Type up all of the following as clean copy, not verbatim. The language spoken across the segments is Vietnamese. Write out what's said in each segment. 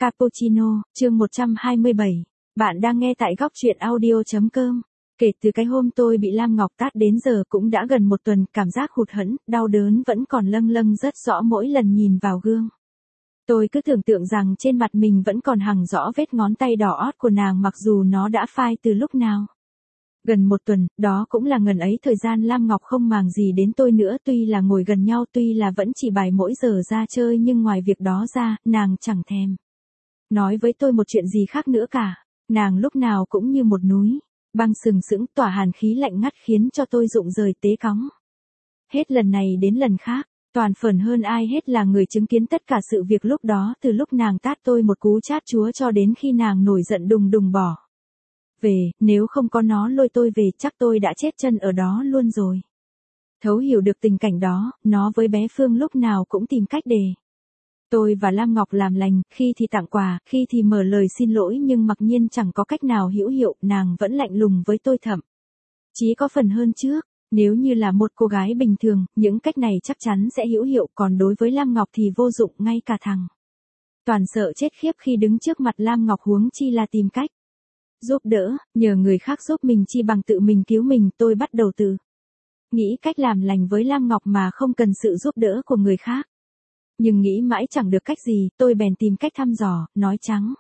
Cappuccino, chương 127. Bạn đang nghe tại góc truyện audio.com. Kể từ cái hôm tôi bị Lam Ngọc tát đến giờ cũng đã gần một tuần, cảm giác hụt hẫng, đau đớn vẫn còn lâng lâng rất rõ mỗi lần nhìn vào gương. Tôi cứ tưởng tượng rằng trên mặt mình vẫn còn hằn rõ vết ngón tay đỏ ót của nàng mặc dù nó đã phai từ lúc nào. Gần một tuần, đó cũng là ngần ấy thời gian Lam Ngọc không màng gì đến tôi nữa, tuy là ngồi gần nhau, tuy là vẫn chỉ bài mỗi giờ ra chơi, nhưng ngoài việc đó ra, nàng chẳng thèm nói với tôi một chuyện gì khác nữa cả. Nàng lúc nào cũng như một núi băng sừng sững tỏa hàn khí lạnh ngắt khiến cho tôi rụng rời tế cóng. Hết lần này đến lần khác, toàn phần hơn ai hết là người chứng kiến tất cả sự việc lúc đó, từ lúc nàng tát tôi một cú chát chúa cho đến khi nàng nổi giận đùng đùng bỏ về, nếu không có nó lôi tôi về chắc tôi đã chết chân ở đó luôn rồi. Thấu hiểu được tình cảnh đó, nó với bé Phương lúc nào cũng tìm cách để tôi và Lam Ngọc làm lành, khi thì tặng quà, khi thì mở lời xin lỗi, nhưng mặc nhiên chẳng có cách nào hữu hiệu, nàng vẫn lạnh lùng với tôi thậm chí có phần hơn trước. Nếu như là một cô gái bình thường, những cách này chắc chắn sẽ hữu hiệu, còn đối với Lam Ngọc thì vô dụng, ngay cả thằng Toàn sợ chết khiếp khi đứng trước mặt Lam Ngọc, huống chi là tìm cách giúp đỡ, nhờ người khác giúp mình chi bằng tự mình cứu mình. Tôi bắt đầu tự nghĩ cách làm lành với Lam Ngọc mà không cần sự giúp đỡ của người khác. Nhưng nghĩ mãi chẳng được cách gì, tôi bèn tìm cách thăm dò, nói trắng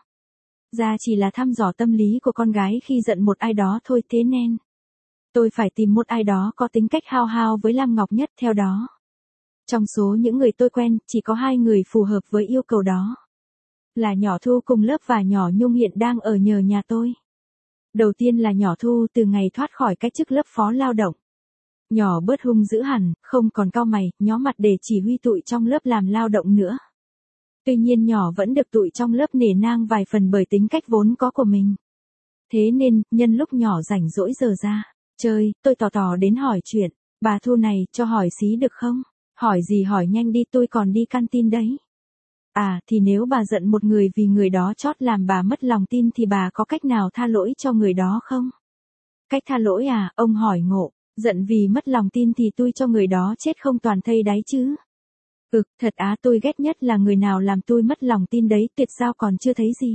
ra chỉ là thăm dò tâm lý của con gái khi giận một ai đó thôi, thế nên tôi phải tìm một ai đó có tính cách hao hao với Lam Ngọc nhất. Theo đó, trong số những người tôi quen, chỉ có 2 người phù hợp với yêu cầu đó, là nhỏ Thu cùng lớp và nhỏ Nhung hiện đang ở nhờ nhà tôi. Đầu tiên là nhỏ Thu, từ ngày thoát khỏi cái chức lớp phó lao động, nhỏ bớt hung dữ hẳn, không còn cau mày, nhó mặt để chỉ huy tụi trong lớp làm lao động nữa. Tuy nhiên nhỏ vẫn được tụi trong lớp nể nang vài phần bởi tính cách vốn có của mình. Thế nên, nhân lúc nhỏ rảnh rỗi giờ ra chơi, tôi tò đến hỏi chuyện. Bà Thu này, cho hỏi xí được không? Hỏi gì hỏi nhanh đi, tôi còn đi canteen đấy. À, thì nếu bà giận một người vì người đó chót làm bà mất lòng tin thì bà có cách nào tha lỗi cho người đó không? Cách tha lỗi à? Ông hỏi ngộ. Giận vì mất lòng tin thì tôi cho người đó chết không toàn thây đáy chứ. Thật á, tôi ghét nhất là người nào làm tôi mất lòng tin đấy, tuyệt sao còn chưa thấy gì.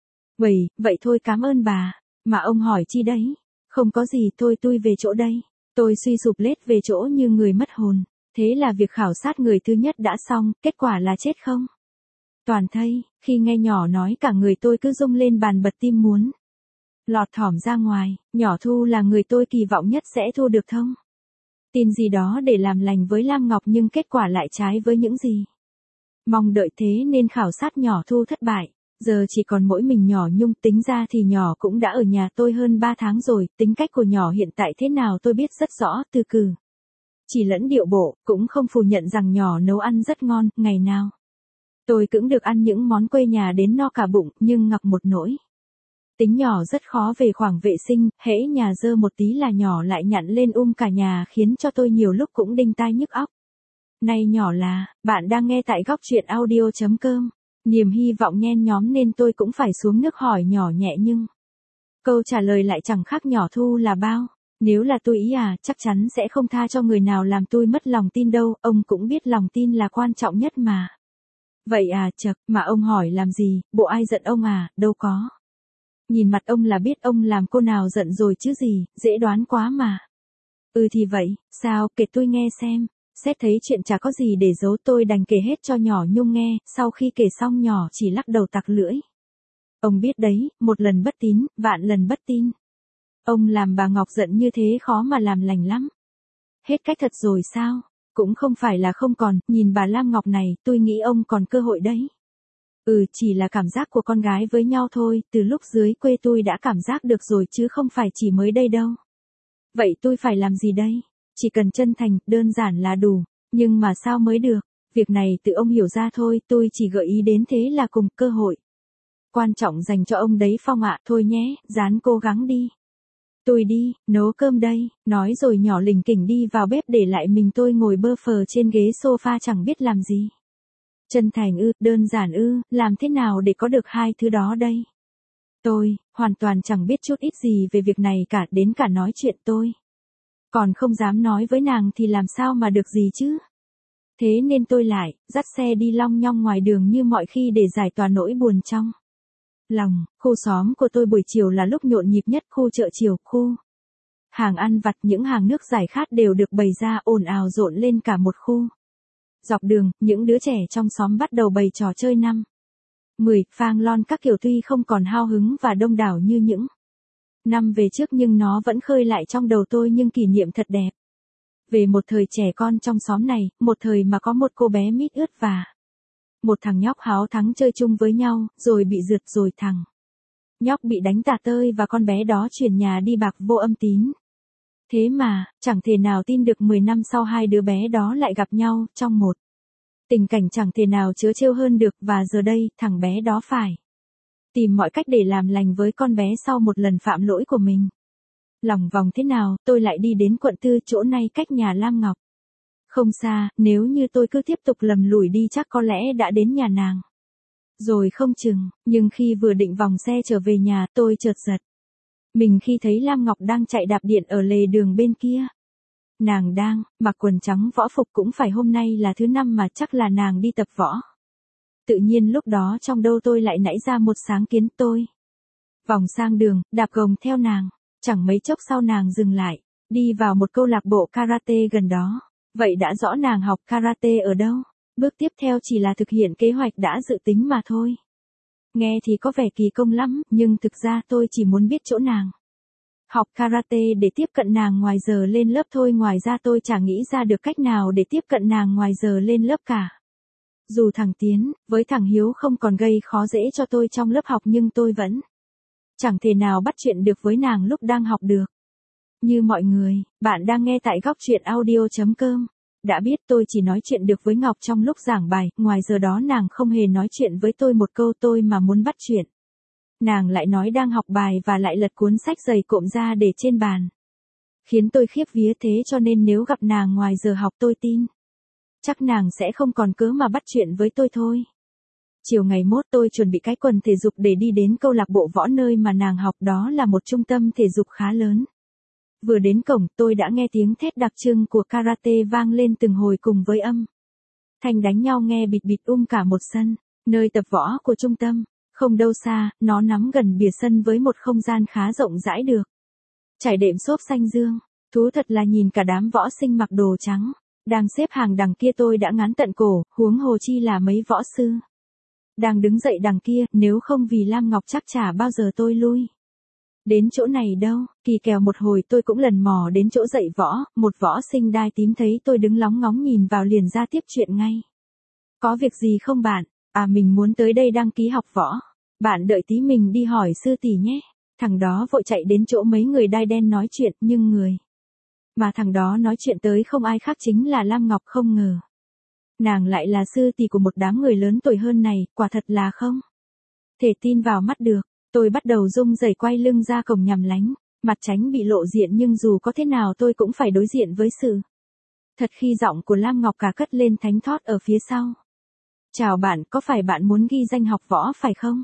Vậy thôi, cảm ơn bà. Mà ông hỏi chi đấy? Không có gì, thôi tôi về chỗ đây. Tôi suy sụp lết về chỗ như người mất hồn. Thế là việc khảo sát người thứ nhất đã xong, kết quả là chết không toàn thây. Khi nghe nhỏ nói cả người tôi cứ rung lên bàn bật, tim muốn lọt thỏm ra ngoài. Nhỏ Thu là người tôi kỳ vọng nhất sẽ thu được thông tin gì đó để làm lành với Lam Ngọc, nhưng kết quả lại trái với những gì mong đợi, thế nên khảo sát nhỏ Thu thất bại. Giờ chỉ còn mỗi mình nhỏ Nhung, tính ra thì nhỏ cũng đã ở nhà tôi hơn 3 tháng rồi, tính cách của nhỏ hiện tại thế nào tôi biết rất rõ, từ cử chỉ lẫn điệu bộ, cũng không phủ nhận rằng nhỏ nấu ăn rất ngon, ngày nào tôi cũng được ăn những món quê nhà đến no cả bụng, nhưng ngặc một nỗi tính nhỏ rất khó về khoảng vệ sinh, hễ nhà dơ một tí là nhỏ lại nhặn lên cả nhà, khiến cho tôi nhiều lúc cũng đinh tai nhức óc. Này nhỏ là, bạn đang nghe tại góc truyện audio.com. Niềm hy vọng nhen nhóm nên tôi cũng phải xuống nước hỏi nhỏ nhẹ, nhưng câu trả lời lại chẳng khác nhỏ Thu là bao. Nếu là tôi ý chắc chắn sẽ không tha cho người nào làm tôi mất lòng tin đâu, ông cũng biết lòng tin là quan trọng nhất mà. Vậy chậc, mà ông hỏi làm gì, bộ ai giận ông đâu có. Nhìn mặt ông là biết ông làm cô nào giận rồi chứ gì, dễ đoán quá mà. Thì vậy, sao, kể tôi nghe xem. Xét thấy chuyện chả có gì để giấu, tôi đành kể hết cho nhỏ Nhung nghe. Sau khi kể xong nhỏ chỉ lắc đầu tặc lưỡi. Ông biết đấy, một lần bất tín, vạn lần bất tin. Ông làm bà Ngọc giận như thế khó mà làm lành lắm. Hết cách thật rồi sao? Cũng không phải là không còn, nhìn bà Lam Ngọc này, tôi nghĩ ông còn cơ hội đấy. Chỉ là cảm giác của con gái với nhau thôi, từ lúc dưới quê tôi đã cảm giác được rồi chứ không phải chỉ mới đây đâu. Vậy tôi phải làm gì đây? Chỉ cần chân thành, đơn giản là đủ. Nhưng mà sao mới được? Việc này tự ông hiểu ra thôi, tôi chỉ gợi ý đến thế là cùng cơ hội quan trọng dành cho ông đấy Phong ạ. Thôi nhé, ráng cố gắng đi. Tôi đi, nấu cơm đây. Nói rồi nhỏ lỉnh kỉnh đi vào bếp, để lại mình tôi ngồi bơ phờ trên ghế sofa chẳng biết làm gì. Chân thành đơn giản làm thế nào để có được hai thứ đó đây? Tôi hoàn toàn chẳng biết chút ít gì về việc này cả, đến cả nói chuyện tôi còn không dám nói với nàng thì làm sao mà được gì chứ? Thế nên tôi lại, dắt xe đi long nhong ngoài đường như mọi khi để giải tỏa nỗi buồn trong lòng. Khu xóm của tôi buổi chiều là lúc nhộn nhịp nhất, khu chợ chiều, khu hàng ăn vặt, những hàng nước giải khát đều được bày ra ồn ào rộn lên cả một khu. Dọc đường, những đứa trẻ trong xóm bắt đầu bày trò chơi 5, 10, phang lon các kiểu, tuy không còn hao hứng và đông đảo như những năm về trước nhưng nó vẫn khơi lại trong đầu tôi những kỷ niệm thật đẹp. Về một thời trẻ con trong xóm này, một thời mà có một cô bé mít ướt và một thằng nhóc háo thắng chơi chung với nhau, rồi bị rượt, rồi thằng nhóc bị đánh tả tơi và con bé đó chuyển nhà đi bạc vô âm tín. Thế mà, chẳng thể nào tin được 10 năm sau hai đứa bé đó lại gặp nhau, trong một tình cảnh chẳng thể nào trớ trêu hơn được, và giờ đây, thằng bé đó phải tìm mọi cách để làm lành với con bé sau một lần phạm lỗi của mình. Lòng vòng thế nào, tôi lại đi đến quận 4, chỗ này cách nhà Lam Ngọc không xa, nếu như tôi cứ tiếp tục lầm lũi đi chắc có lẽ đã đến nhà nàng rồi không chừng, nhưng khi vừa định vòng xe trở về nhà, tôi chợt giật mình khi thấy Lam Ngọc đang chạy đạp điện ở lề đường bên kia. Nàng đang mặc quần trắng võ phục, cũng phải hôm nay là thứ năm mà chắc là nàng đi tập võ. Tự nhiên lúc đó trong đầu tôi lại nảy ra một sáng kiến. Tôi vòng sang đường, đạp gồng theo nàng. Chẳng mấy chốc sau nàng dừng lại, đi vào một câu lạc bộ karate gần đó. Vậy đã rõ nàng học karate ở đâu. Bước tiếp theo chỉ là thực hiện kế hoạch đã dự tính mà thôi. Nghe thì có vẻ kỳ công lắm, nhưng thực ra tôi chỉ muốn biết chỗ nàng học karate để tiếp cận nàng ngoài giờ lên lớp thôi. Ngoài ra tôi chẳng nghĩ ra được cách nào để tiếp cận nàng ngoài giờ lên lớp cả. Dù thằng Tiến, với thằng Hiếu không còn gây khó dễ cho tôi trong lớp học, nhưng tôi vẫn chẳng thể nào bắt chuyện được với nàng lúc đang học được. Như mọi người, bạn đang nghe tại góc truyện audio.com. Đã biết tôi chỉ nói chuyện được với Ngọc trong lúc giảng bài, ngoài giờ đó nàng không hề nói chuyện với tôi một câu. Tôi mà muốn bắt chuyện, nàng lại nói đang học bài và lại lật cuốn sách dày cộm ra để trên bàn. Khiến tôi khiếp vía, thế cho nên nếu gặp nàng ngoài giờ học tôi tin chắc nàng sẽ không còn cớ mà bắt chuyện với tôi thôi. Chiều ngày mốt tôi chuẩn bị cái quần thể dục để đi đến câu lạc bộ võ nơi mà nàng học, đó là một trung tâm thể dục khá lớn. Vừa đến cổng tôi đã nghe tiếng thét đặc trưng của karate vang lên từng hồi cùng với âm thanh đánh nhau nghe bịt bịt cả một sân. Nơi tập võ của trung tâm, không đâu xa, nó nắm gần bìa sân với một không gian khá rộng rãi được trải đệm xốp xanh dương. Thú thật là nhìn cả đám võ sinh mặc đồ trắng đang xếp hàng đằng kia tôi đã ngán tận cổ, huống hồ chi là mấy võ sư đang đứng dậy đằng kia. Nếu không vì Lam Ngọc chắc chả bao giờ tôi lui đến chỗ này đâu. Kỳ kèo một hồi tôi cũng lần mò đến chỗ dạy võ. Một võ sinh đai tím thấy tôi đứng lóng ngóng nhìn vào liền ra tiếp chuyện ngay. Có việc gì không bạn? À, mình muốn tới đây đăng ký học võ. Bạn đợi tí mình đi hỏi sư tỷ nhé. Thằng đó vội chạy đến chỗ mấy người đai đen nói chuyện, nhưng người mà thằng đó nói chuyện tới không ai khác chính là Lam Ngọc. Không ngờ nàng lại là sư tỷ của một đám người lớn tuổi hơn này, quả thật là không thể tin vào mắt được. Tôi bắt đầu rung rẩy quay lưng ra cổng nhằm lánh mặt tránh bị lộ diện, nhưng dù có thế nào tôi cũng phải đối diện với sự thật khi giọng của Lam Ngọc cả cất lên thánh thót ở phía sau. Chào bạn, có phải bạn muốn ghi danh học võ phải không?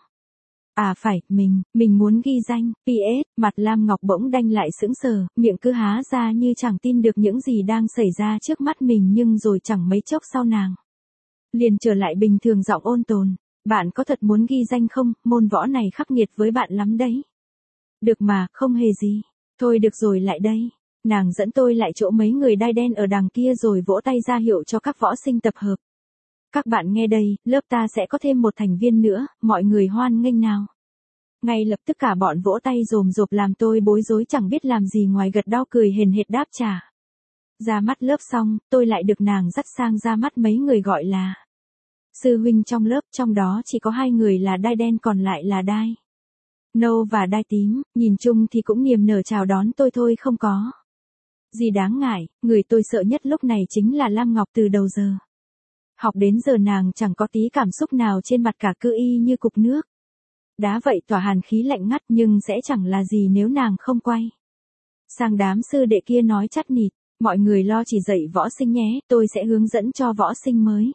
À phải, mình muốn ghi danh. PS, mặt Lam Ngọc bỗng đanh lại sững sờ, miệng cứ há ra như chẳng tin được những gì đang xảy ra trước mắt mình, nhưng rồi chẳng mấy chốc sau nàng liền trở lại bình thường, giọng ôn tồn. Bạn có thật muốn ghi danh không? Môn võ này khắc nghiệt với bạn lắm đấy. Được mà, không hề gì. Thôi được rồi, lại đây. Nàng dẫn tôi lại chỗ mấy người đai đen ở đằng kia rồi vỗ tay ra hiệu cho các võ sinh tập hợp. Các bạn nghe đây, lớp ta sẽ có thêm một thành viên nữa, mọi người hoan nghênh nào. Ngay lập tức cả bọn vỗ tay rồm rộp làm tôi bối rối chẳng biết làm gì ngoài gật đầu cười hền hệt đáp trả. Ra mắt lớp xong, tôi lại được nàng dắt sang ra mắt mấy người gọi là sư huynh trong lớp, trong đó chỉ có 2 người là đai đen, còn lại là đai nâu và đai tím. Nhìn chung thì cũng niềm nở chào đón tôi thôi, không có gì đáng ngại. Người tôi sợ nhất lúc này chính là Lam Ngọc. Từ đầu giờ học đến giờ nàng chẳng có tí cảm xúc nào trên mặt cả, cứ y như cục nước đá vậy, tỏa hàn khí lạnh ngắt. Nhưng sẽ chẳng là gì nếu nàng không quay sang đám sư đệ kia nói chắt nịt. Mọi người lo chỉ dạy võ sinh nhé, tôi sẽ hướng dẫn cho võ sinh mới.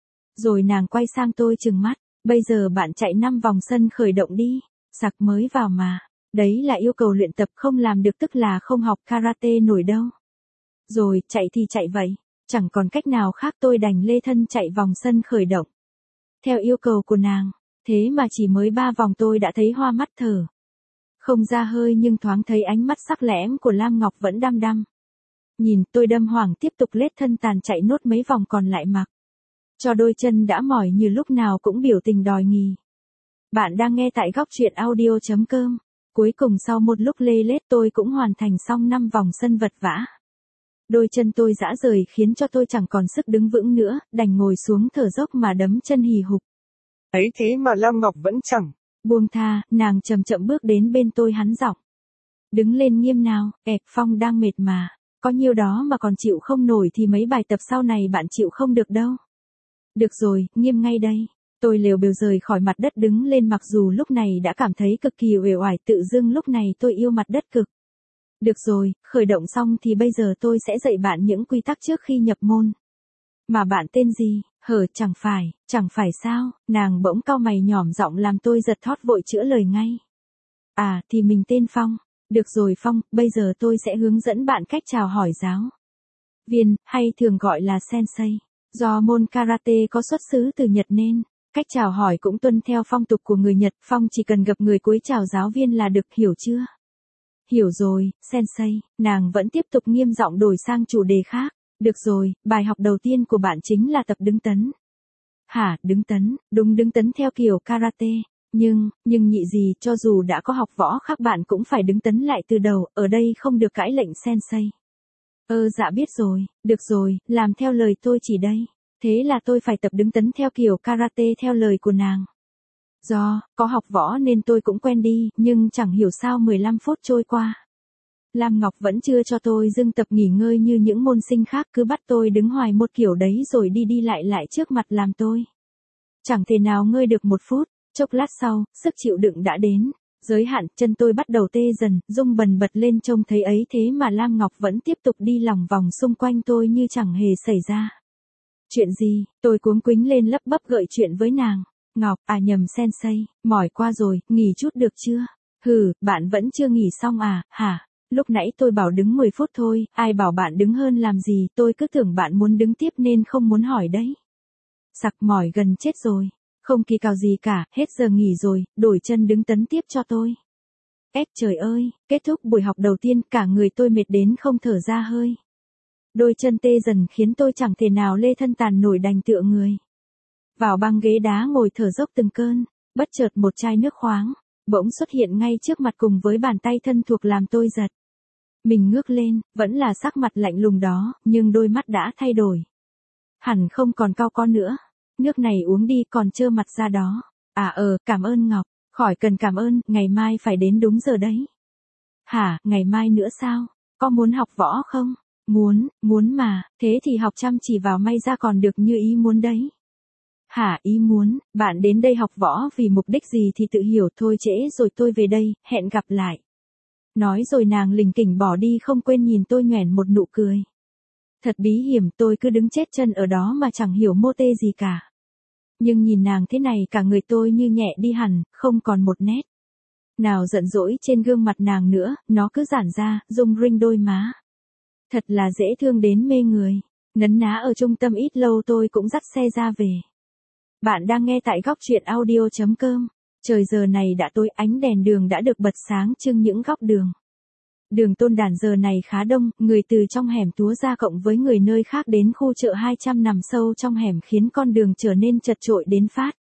Rồi nàng quay sang tôi trừng mắt. Bây giờ bạn chạy 5 vòng sân khởi động đi. Sặc mới vào mà. Đấy là yêu cầu luyện tập, không làm được tức là không học karate nổi đâu. Rồi, chạy thì chạy vậy. Chẳng còn cách nào khác tôi đành lê thân chạy vòng sân khởi động. Theo yêu cầu của nàng, thế mà chỉ mới 3 vòng tôi đã thấy hoa mắt thở. Không ra hơi nhưng thoáng thấy ánh mắt sắc lẻm của Lam Ngọc vẫn đăm đăm. Nhìn tôi đâm hoảng tiếp tục lết thân tàn chạy nốt mấy vòng còn lại mặc. Cho đôi chân đã mỏi như lúc nào cũng biểu tình đòi nghỉ. Bạn đang nghe tại góc truyện audio.com. Cuối cùng sau một lúc lê lết tôi cũng hoàn thành xong 5 vòng sân vật vã. Đôi chân tôi rã rời khiến cho tôi chẳng còn sức đứng vững nữa, đành ngồi xuống thở dốc mà đấm chân hì hục. Ấy thế mà Lam Ngọc vẫn chẳng buông tha, nàng chậm chậm bước đến bên tôi hắn giọng. Đứng lên nghiêm nào, Phong đang mệt mà. Có nhiêu đó mà còn chịu không nổi thì mấy bài tập sau này bạn chịu không được đâu. Được rồi, nghiêm ngay đây. Tôi lều bều rời khỏi mặt đất đứng lên mặc dù lúc này đã cảm thấy cực kỳ uể oải tự dưng lúc này tôi yêu mặt đất cực. Được rồi, khởi động xong thì bây giờ tôi sẽ dạy bạn những quy tắc trước khi nhập môn. Mà bạn tên gì? Chẳng phải sao, nàng bỗng cau mày nhỏm giọng làm tôi giật thót vội chữa lời ngay. À, thì mình tên Phong. Được rồi Phong, bây giờ tôi sẽ hướng dẫn bạn cách chào hỏi giáo viên, hay thường gọi là sensei. Do môn karate có xuất xứ từ Nhật nên, cách chào hỏi cũng tuân theo phong tục của người Nhật. Phong chỉ cần gặp người cúi chào giáo viên là được, hiểu chưa? Hiểu rồi, sensei. Nàng vẫn tiếp tục nghiêm giọng đổi sang chủ đề khác. Được rồi, bài học đầu tiên của bạn chính là tập đứng tấn. Hả, đứng tấn? Đúng, đứng tấn theo kiểu karate. Nhưng nhị gì, cho dù đã có học võ khác bạn cũng phải đứng tấn lại từ đầu, ở đây không được cãi lệnh sensei. Dạ biết rồi, được rồi, làm theo lời tôi chỉ đây. Thế là tôi phải tập đứng tấn theo kiểu karate theo lời của nàng. Do có học võ nên tôi cũng quen đi, nhưng chẳng hiểu sao 15 phút trôi qua. Lam Ngọc vẫn chưa cho tôi dừng tập nghỉ ngơi như những môn sinh khác, cứ bắt tôi đứng hoài một kiểu đấy rồi đi lại trước mặt làm tôi. Chẳng thể nào ngơi được 1 phút, chốc lát sau, sức chịu đựng đã đến. Giới hạn, chân tôi bắt đầu tê dần, rung bần bật lên trông thấy ấy thế mà Lam Ngọc vẫn tiếp tục đi lòng vòng xung quanh tôi như chẳng hề xảy ra. Chuyện gì? Tôi cuống quýnh lên lấp bấp gợi chuyện với nàng. Ngọc, nhầm sensei, mỏi qua rồi, nghỉ chút được chưa? Bạn vẫn chưa nghỉ xong à, hả? Lúc nãy tôi bảo đứng 10 phút thôi, ai bảo bạn đứng hơn làm gì, tôi cứ tưởng bạn muốn đứng tiếp nên không muốn hỏi đấy. Sặc mỏi gần chết rồi. Không kỳ cào gì cả, hết giờ nghỉ rồi, đổi chân đứng tấn tiếp cho tôi. Trời ơi, kết thúc buổi học đầu tiên cả người tôi mệt đến không thở ra hơi. Đôi chân tê dần khiến tôi chẳng thể nào lê thân tàn nổi đành tựa người vào băng ghế đá ngồi thở dốc từng cơn. Bất chợt một chai nước khoáng bỗng xuất hiện ngay trước mặt cùng với bàn tay thân thuộc làm tôi giật. Mình ngước lên, vẫn là sắc mặt lạnh lùng đó, nhưng đôi mắt đã thay đổi. Hẳn không còn cau có nữa. Nước này uống đi còn trơ mặt ra đó. Cảm ơn Ngọc. Khỏi cần cảm ơn, ngày mai phải đến đúng giờ đấy. Hả, ngày mai nữa sao? Có muốn học võ không? Muốn mà, thế thì học chăm chỉ vào may ra còn được như ý muốn đấy. Hả, ý muốn, bạn đến đây học võ vì mục đích gì thì tự hiểu thôi, trễ rồi tôi về đây, hẹn gặp lại. Nói rồi nàng lình kỉnh bỏ đi không quên nhìn tôi nhoẻn một nụ cười. Thật bí hiểm, tôi cứ đứng chết chân ở đó mà chẳng hiểu mô tê gì cả. Nhưng nhìn nàng thế này cả người tôi như nhẹ đi hẳn, không còn một nét nào giận dỗi trên gương mặt nàng nữa, nó cứ giãn ra, rung rinh đôi má. Thật là dễ thương đến mê người. Nấn ná ở trung tâm ít lâu tôi cũng dắt xe ra về. Bạn đang nghe tại góc truyện audio.com. Trời giờ này đã tối, ánh đèn đường đã được bật sáng trưng những góc đường. Đường Tôn Đản giờ này khá đông, người từ trong hẻm túa ra cộng với người nơi khác đến khu chợ 200 nằm sâu trong hẻm khiến con đường trở nên chật chội đến phát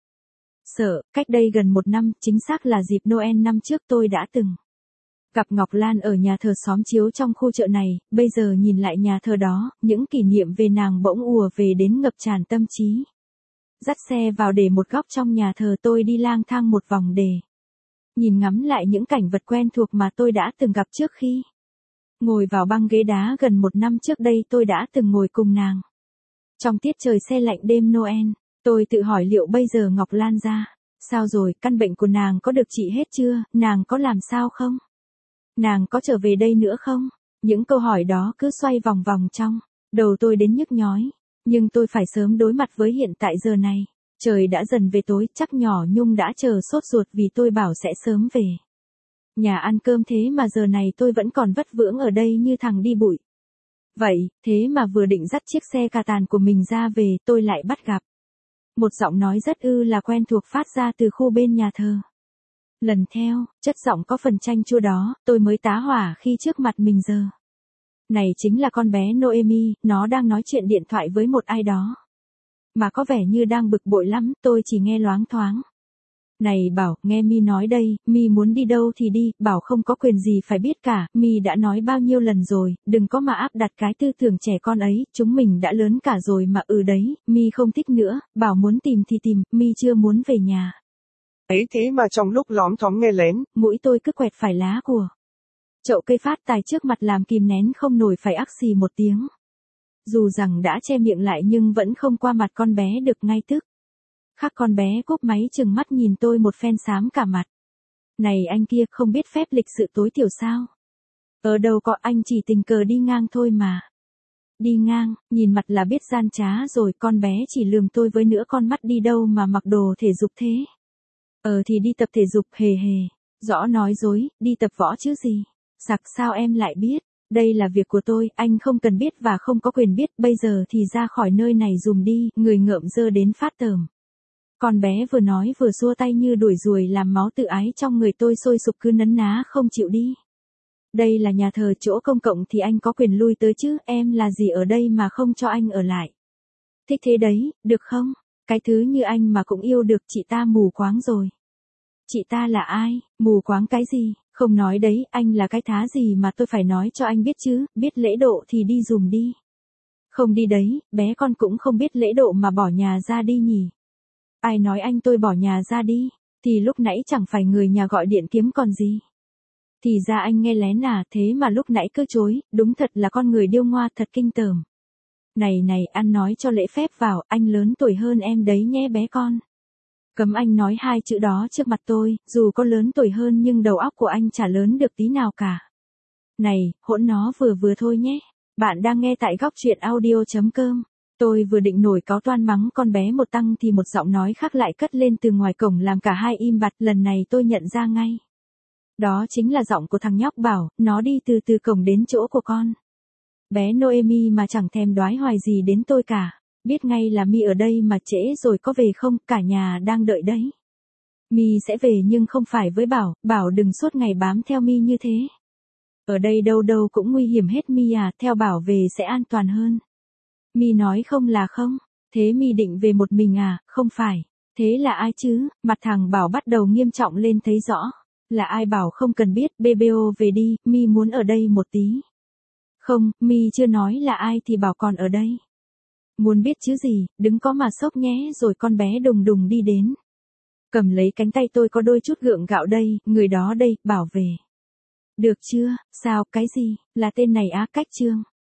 sợ. Cách đây gần 1 năm, chính xác là dịp Noel năm trước tôi đã từng gặp Ngọc Lan ở nhà thờ xóm chiếu trong khu chợ này. Bây giờ nhìn lại nhà thờ đó, những kỷ niệm về nàng bỗng ùa về đến ngập tràn tâm trí. Dắt xe vào để một góc trong nhà thờ, tôi đi lang thang một vòng để nhìn ngắm lại những cảnh vật quen thuộc mà tôi đã từng gặp trước khi ngồi vào băng ghế đá gần 1 năm trước đây tôi đã từng ngồi cùng nàng. Trong tiết trời se lạnh đêm Noel, tôi tự hỏi liệu bây giờ Ngọc Lan ra sao rồi, căn bệnh của nàng có được trị hết chưa, nàng có làm sao không? Nàng có trở về đây nữa không? Những câu hỏi đó cứ xoay vòng vòng trong đầu tôi đến nhức nhói. Nhưng tôi phải sớm đối mặt với hiện tại giờ này. Trời đã dần về tối, chắc nhỏ Nhung đã chờ sốt ruột vì tôi bảo sẽ sớm về nhà ăn cơm, thế mà giờ này tôi vẫn còn vất vưởng ở đây như thằng đi bụi. Vậy, thế mà vừa định dắt chiếc xe cà tàn của mình ra về, tôi lại bắt gặp một giọng nói rất là quen thuộc phát ra từ khu bên nhà thờ. Lần theo, chất giọng có phần chanh chua đó, tôi mới tá hỏa khi trước mặt mình giờ. Này chính là con bé Noemi, nó đang nói chuyện điện thoại với một ai đó. Mà có vẻ như đang bực bội lắm, tôi chỉ nghe loáng thoáng. Này Bảo, nghe Mi nói đây, Mi muốn đi đâu thì đi, Bảo không có quyền gì phải biết cả, Mi đã nói bao nhiêu lần rồi, đừng có mà áp đặt cái tư tưởng trẻ con ấy, chúng mình đã lớn cả rồi mà đấy, Mi không thích nữa, Bảo muốn tìm thì tìm, Mi chưa muốn về nhà. Ấy thế mà trong lúc lóm thóm nghe lén, mũi tôi cứ quẹt phải lá của chậu cây phát tài trước mặt làm kìm nén không nổi phải ắc xì một tiếng. Dù rằng đã che miệng lại nhưng vẫn không qua mặt con bé được ngay tức. Khắc con bé cúp máy chừng mắt nhìn tôi một phen xám cả mặt. Này anh kia không biết phép lịch sự tối thiểu sao? Ở đâu có, anh chỉ tình cờ đi ngang thôi mà. Đi ngang, nhìn mặt là biết gian trá rồi, con bé chỉ lườm tôi với nửa con mắt, đi đâu mà mặc đồ thể dục thế? Thì đi tập thể dục, hề hề. Rõ nói dối, đi tập võ chứ gì. Sặc, sao em lại biết? Đây là việc của tôi, anh không cần biết và không có quyền biết, bây giờ thì ra khỏi nơi này dùm đi, người ngợm dơ đến phát tởm. Con bé vừa nói vừa xua tay như đuổi ruồi, làm máu tự ái trong người tôi sôi sục, cứ nấn ná không chịu đi. Đây là nhà thờ, chỗ công cộng thì anh có quyền lui tới chứ, em là gì ở đây mà không cho anh ở lại. Thích thế đấy, được không? Cái thứ như anh mà cũng yêu được, chị ta mù quáng rồi. Chị ta là ai? Mù quáng cái gì? Không nói đấy, anh là cái thá gì mà tôi phải nói cho anh biết chứ, biết lễ độ thì đi dùm đi. Không đi đấy, bé con cũng không biết lễ độ mà bỏ nhà ra đi nhỉ. Ai nói anh tôi bỏ nhà ra đi, thì lúc nãy chẳng phải người nhà gọi điện kiếm còn gì. Thì ra anh nghe lén à, thế mà lúc nãy cứ chối, đúng thật là con người điêu ngoa, thật kinh tởm. Này, ăn nói cho lễ phép vào, anh lớn tuổi hơn em đấy nhé bé con. Cấm anh nói hai chữ đó trước mặt tôi, dù có lớn tuổi hơn nhưng đầu óc của anh chả lớn được tí nào cả. Này, hỗn nó vừa thôi nhé. Bạn đang nghe tại góc truyện audio.com. Tôi vừa định nổi cáu toan mắng con bé một tăng thì một giọng nói khác lại cất lên từ ngoài cổng làm cả hai im bặt, lần này tôi nhận ra ngay. Đó chính là giọng của thằng nhóc Bảo, nó đi từ cổng đến chỗ của con bé Noemi mà chẳng thèm đoái hoài gì đến tôi cả. Biết ngay là Mi ở đây mà, trễ rồi có về không, cả nhà đang đợi đấy. Mi sẽ về nhưng không phải với Bảo, Bảo đừng suốt ngày bám theo Mi như thế. Ở đây đâu cũng nguy hiểm hết Mi à, theo Bảo về sẽ an toàn hơn. Mi nói không là không, thế Mi định về một mình à, không phải, thế là ai chứ, mặt thằng Bảo bắt đầu nghiêm trọng lên thấy rõ. Là ai Bảo không cần biết, BBO về đi, Mi muốn ở đây một tí. Không, Mi chưa nói là ai thì Bảo còn ở đây. Muốn biết chứ gì, đứng có mà sốc nhé, rồi con bé đùng đi đến. Cầm lấy cánh tay tôi có đôi chút gượng gạo đây, người đó đây, Bảo về. Được chưa, sao, cái gì, là tên này á, Cách Trương.